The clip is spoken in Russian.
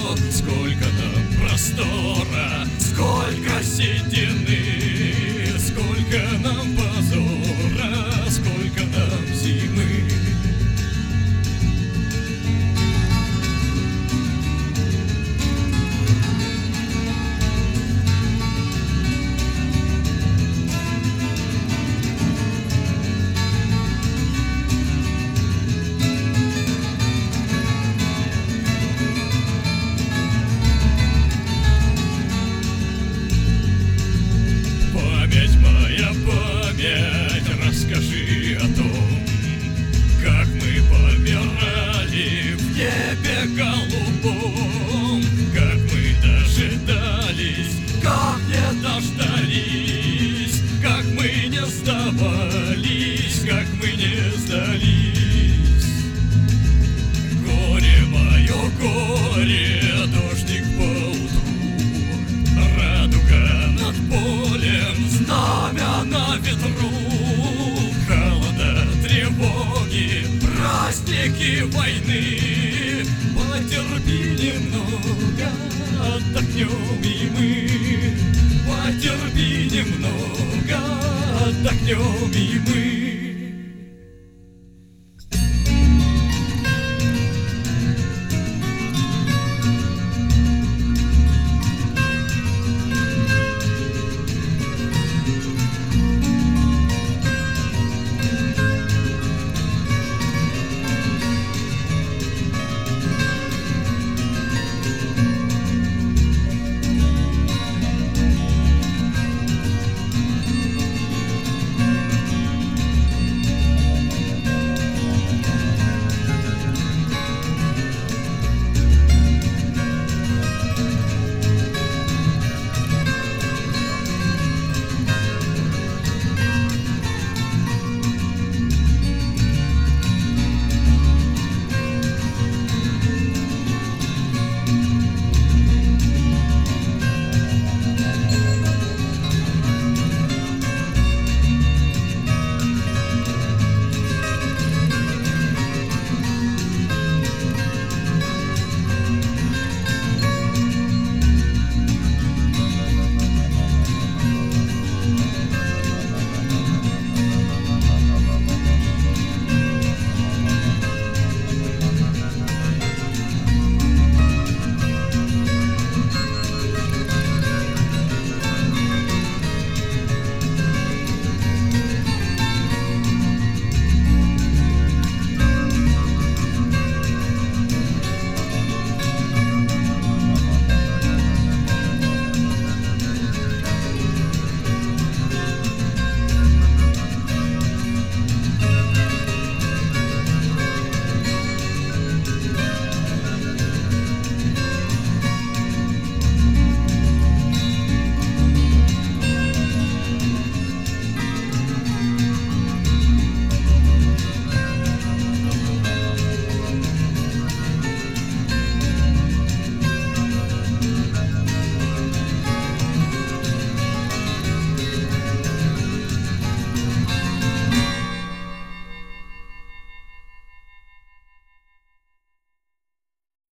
Сколько нам простора, сколько седины, сколько нам позора, сколько нам зимы. Память моя, память, расскажи о том, как мы помирали в небе голубом, как мы дожидались, как не дождались, как мы не сдавались, как мы не сдались. Горе мое, горе, дождик поутру, радуга над полем, знамя на ветру, холода, тревоги, праздники войны. Потерпи немного, отдохнем и мы. Потерпи немного, отдохнем и